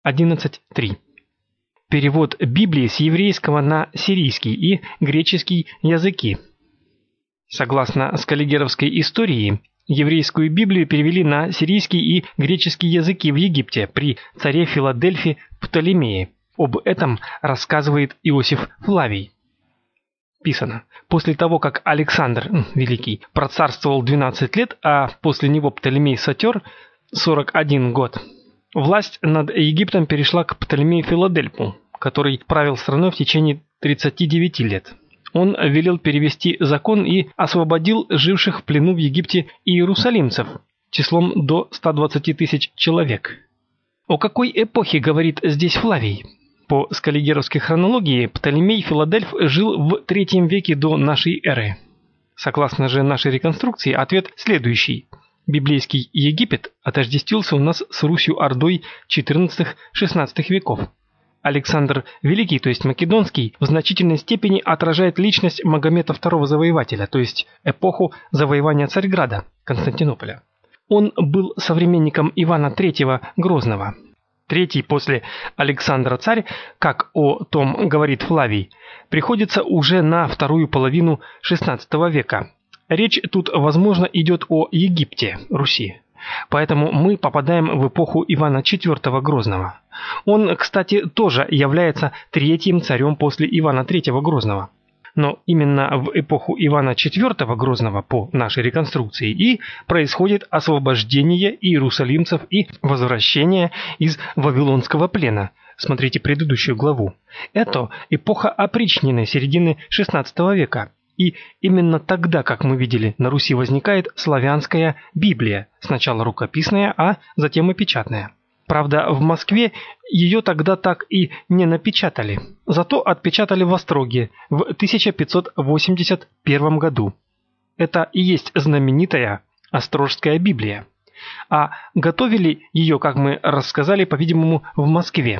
11.3. Перевод Библии с еврейского на сирийский и греческий языки. Согласно скаллигеровской истории, еврейскую Библию перевели на сирийский и греческий языки в Египте при царе Филадельфе Птолемее. Об этом рассказывает Иосиф Флавий. Писано: после того, как Александр Великий процарствовал 12 лет, а после него Птолемей Сотер 41 год, власть над Египтом перешла к Птолемею Филадельфу, который правил страной в течение 39 лет. Он велел перевести закон и освободил живших в плену в Египте иерусалимцев числом до 120 тысяч человек. О какой эпохе говорит здесь Флавий? По скаллигеровской хронологии Птолемей Филадельф жил в III веке до нашей эры. Согласно же нашей реконструкции, ответ следующий. Библейский Египет отождествился у нас с Русью-Ордой XIV-XVI веков. Александр Великий, то есть Македонский, в значительной степени отражает личность Магомета II Завоевателя, то есть эпоху завоевания Царьграда, Константинополя. Он был современником Ивана III Грозного. Третий после Александра царь, как о том говорит Флавий, приходится уже на вторую половину XVI века. Речь тут, возможно, идет о Египте, Руси. Поэтому мы попадаем в эпоху Ивана IV Грозного. Он, кстати, тоже является третьим царем после Ивана III Грозного. Но именно в эпоху Ивана IV Грозного по нашей реконструкции и происходит освобождение иерусалимцев и возвращение из Вавилонского плена. Смотрите предыдущую главу. Это эпоха опричнины середины XVI века. И именно тогда, как мы видели, на Руси возникает славянская Библия, сначала рукописная, а затем и печатная. Правда, в Москве ее тогда так и не напечатали, зато отпечатали в Остроге в 1581 году. Это и есть знаменитая Острожская Библия. А готовили ее, как мы рассказали, по-видимому, в Москве.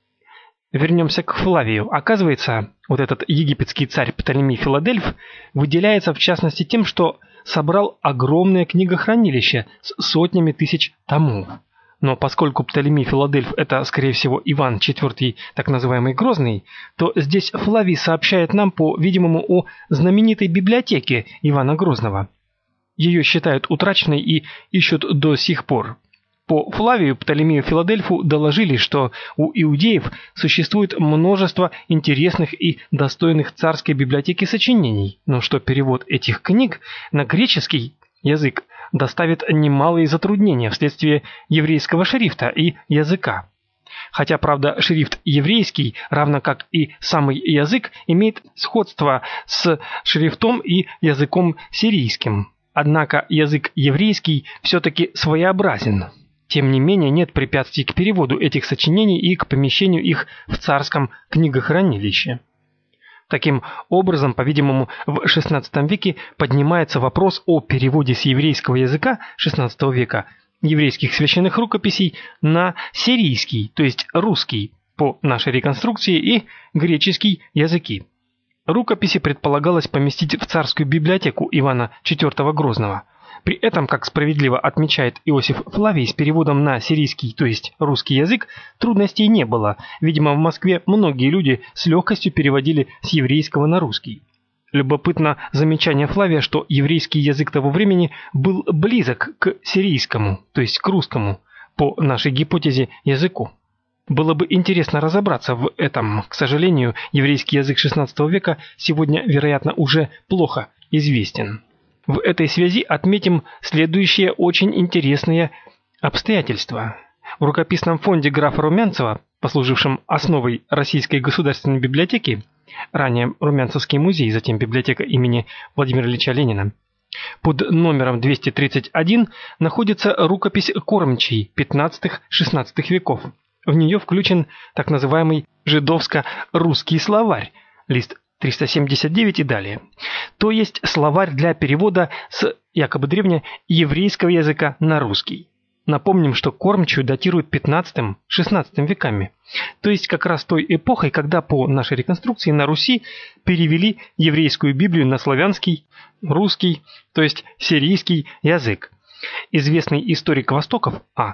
Вернемся к Флавию. Оказывается, вот этот египетский царь Птолемей Филадельф выделяется в частности тем, что собрал огромное книгохранилище с сотнями тысяч томов. Но поскольку Птолемей Филадельф – это, скорее всего, Иван IV, так называемый Грозный, то здесь Флавий сообщает нам, по-видимому, о знаменитой библиотеке Ивана Грозного. Ее считают утраченной и ищут до сих пор. По Флавию Птолемею Филадельфу доложили, что у иудеев существует множество интересных и достойных царской библиотеки сочинений, но что перевод этих книг на греческий язык доставит немалые затруднения вследствие еврейского шрифта и языка. Хотя, правда, шрифт еврейский, равно как и самый язык, имеет сходство с шрифтом и языком сирийским. Однако язык еврейский все-таки своеобразен. Тем не менее, нет препятствий к переводу этих сочинений и к помещению их в царском книгохранилище. Таким образом, по-видимому, в XVI веке поднимается вопрос о переводе с еврейского языка XVI века еврейских священных рукописей на сирийский, то есть русский, по нашей реконструкции, и греческий языки. Рукописи предполагалось поместить в царскую библиотеку Ивана IV Грозного. При этом, как справедливо отмечает Иосиф Флавий, с переводом на сирийский, то есть русский язык, трудностей не было. Видимо, в Москве многие люди с легкостью переводили с еврейского на русский. Любопытно замечание Флавия, что еврейский язык того времени был близок к сирийскому, то есть к русскому, по нашей гипотезе, языку. Было бы интересно разобраться в этом. К сожалению, еврейский язык XVI века сегодня, вероятно, уже плохо известен. В этой связи отметим следующее очень интересное обстоятельство. В рукописном фонде графа Румянцева, послужившем основой Российской государственной библиотеки, ранее Румянцевский музей, затем библиотека имени Владимира Ильича Ленина, под номером 231 находится рукопись кормчей XV-XVI веков. В нее включен так называемый жидовско-русский словарь, лист 379 и далее. То есть словарь для перевода с якобы древнееврейского языка на русский. Напомним, что кормчую датируют XV-XVI веками. То есть как раз той эпохой, когда по нашей реконструкции на Руси перевели еврейскую Библию на славянский, русский, то есть сирийский язык. Известный историк Востоков А.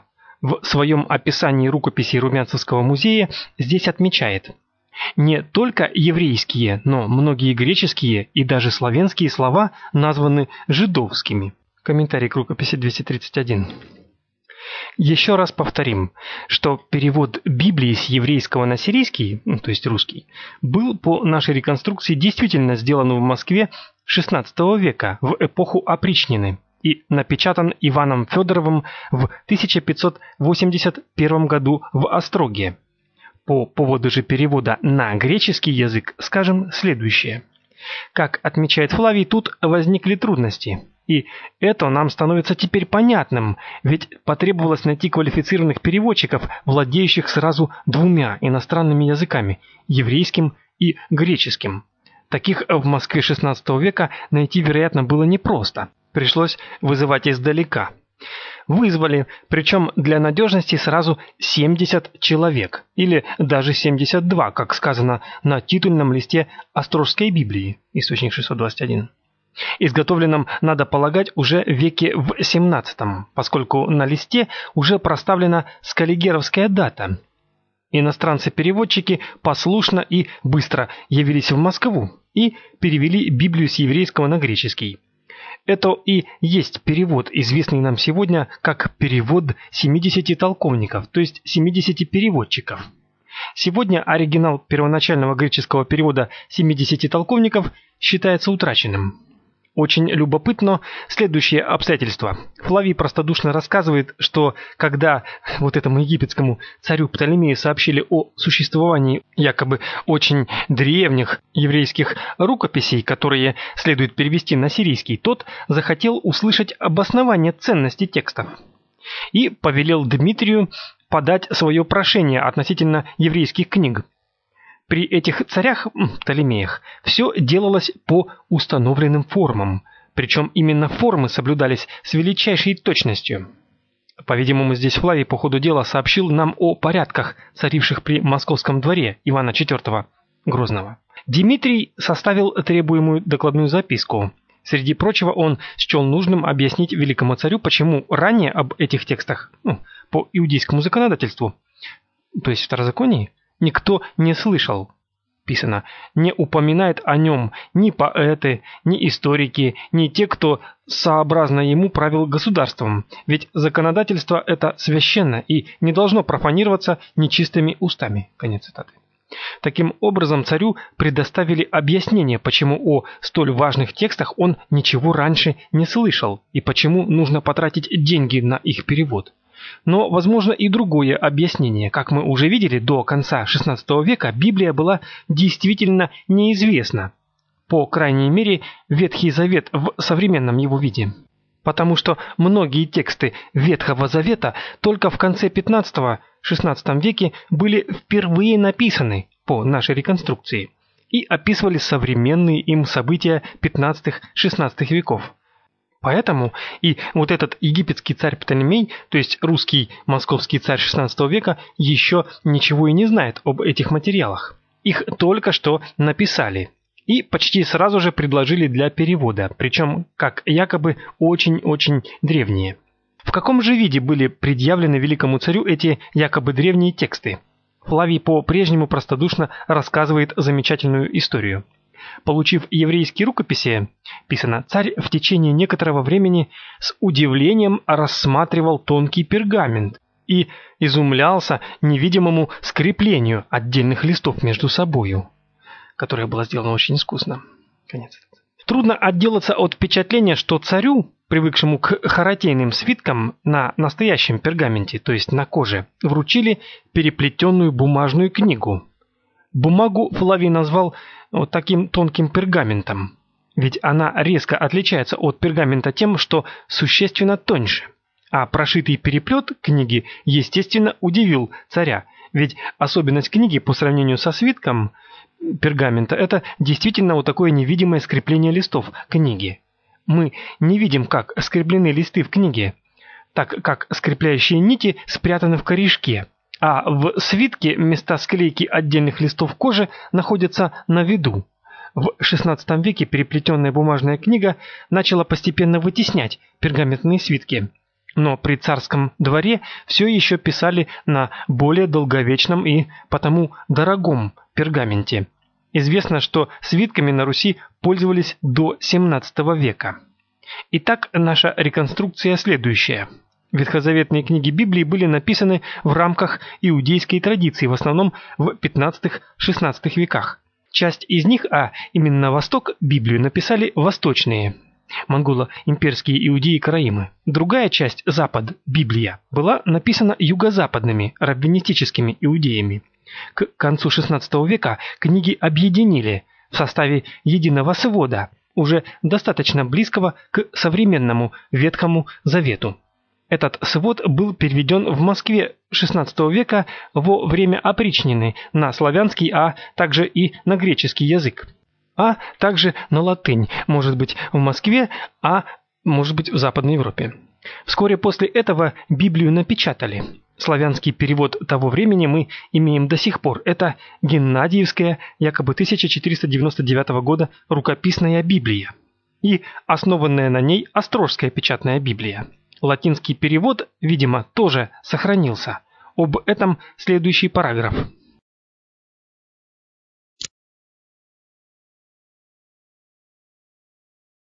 в своем описании рукописей Румянцевского музея здесь отмечает: не только еврейские, но многие греческие и даже славянские слова названы жидовскими. Комментарий к рукописи 231. Еще раз повторим, что перевод Библии с еврейского на сирийский, то есть русский, был по нашей реконструкции действительно сделан в Москве XVI века в эпоху опричнины и напечатан Иваном Федоровым в 1581 году в Остроге. По поводу же перевода на греческий язык скажем следующее. Как отмечает Флавий, тут возникли трудности. И это нам становится теперь понятным, ведь потребовалось найти квалифицированных переводчиков, владеющих сразу двумя иностранными языками – еврейским и греческим. Таких в Москве XVI века найти, вероятно, было непросто. Пришлось вызывать издалека. Вызвали, причем для надежности сразу 70 человек, или даже 72, как сказано на титульном листе Острожской Библии, источник 621. Изготовленном, надо полагать, уже в веке в XVII, поскольку на листе уже проставлена скаллигеровская дата. Иностранцы-переводчики послушно и быстро явились в Москву и перевели Библию с еврейского на греческий. Это и есть перевод, известный нам сегодня как перевод 70 толковников, то есть 70 переводчиков. Сегодня оригинал первоначального греческого перевода 70 толковников считается утраченным. Очень любопытно следующее обстоятельство. Флавий простодушно рассказывает, что когда вот этому египетскому царю Птолемею сообщили о существовании якобы очень древних еврейских рукописей, которые следует перевести на сирийский, тот захотел услышать обоснование ценности текстов и повелел Дмитрию подать свое прошение относительно еврейских книг. При этих царях, Птолемеях, все делалось по установленным формам, причем именно формы соблюдались с величайшей точностью. По-видимому, здесь Флавий по ходу дела сообщил нам о порядках, царивших при московском дворе Ивана IV Грозного. Дмитрий составил требуемую докладную записку. Среди прочего, он счел нужным объяснить великому царю, почему ранее об этих текстах, по иудейскому законодательству, то есть второзаконии, никто не слышал. Писано, не упоминает о нем ни поэты, ни историки, ни те, кто сообразно ему правил государством, ведь законодательство это священно и не должно профанироваться нечистыми устами. Конец цитаты. Таким образом, царю предоставили объяснение, почему о столь важных текстах он ничего раньше не слышал и почему нужно потратить деньги на их перевод. Но возможно и другое объяснение. Как мы уже видели, до конца XVI века Библия была действительно неизвестна. По крайней мере, Ветхий Завет в современном его виде. Потому что многие тексты Ветхого Завета только в конце XV-XVI веке были впервые написаны по нашей реконструкции и описывали современные им события XV-XVI веков. Поэтому и вот этот египетский царь Птолемей, то есть русский московский царь XVI века, еще ничего и не знает об этих материалах. Их только что написали и почти сразу же предложили для перевода, причем как якобы очень-очень древние. В каком же виде были предъявлены великому царю эти якобы древние тексты? Флавий по-прежнему простодушно рассказывает замечательную историю. Получив еврейские рукописи, писано, царь в течение некоторого времени с удивлением рассматривал тонкий пергамент и изумлялся невидимому скреплению отдельных листов между собою, которое было сделано очень искусно. Конец. Трудно отделаться от впечатления, что царю, привыкшему к харатейным свиткам на настоящем пергаменте, то есть на коже, вручили переплетенную бумажную книгу. Бумагу Флавий назвал вот таким тонким пергаментом, ведь она резко отличается от пергамента тем, что существенно тоньше. А прошитый переплет книги, естественно, удивил царя, ведь особенность книги по сравнению со свитком пергамента – это действительно вот такое невидимое скрепление листов книги. Мы не видим, как скреплены листы в книге, так как скрепляющие нити спрятаны в корешке. А в свитке места склейки отдельных листов кожи находятся на виду. В XVI веке переплетенная бумажная книга начала постепенно вытеснять пергаментные свитки. Но при царском дворе все еще писали на более долговечном и потому дорогом пергаменте. Известно, что свитками на Руси пользовались до XVII века. Итак, наша реконструкция следующая. Ветхозаветные книги Библии были написаны в рамках иудейской традиции, в основном в XV-XVI веках. Часть из них, а именно Восток, Библию написали восточные, монголо-имперские иудеи-караимы. Другая часть, Запад, Библия, была написана юго-западными, раввинистическими иудеями. К концу XVI века книги объединили в составе единого свода, уже достаточно близкого к современному Ветхому Завету. Этот свод был переведен в Москве XVI века во время опричнины на славянский, а также и на греческий язык, а также на латынь, может быть в Москве, а может быть в Западной Европе. Вскоре после этого Библию напечатали. Славянский перевод того времени мы имеем до сих пор. Это Геннадиевская, якобы 1499 года, рукописная Библия и основанная на ней Острожская печатная Библия. Латинский перевод, видимо, тоже сохранился. Об этом следующий параграф.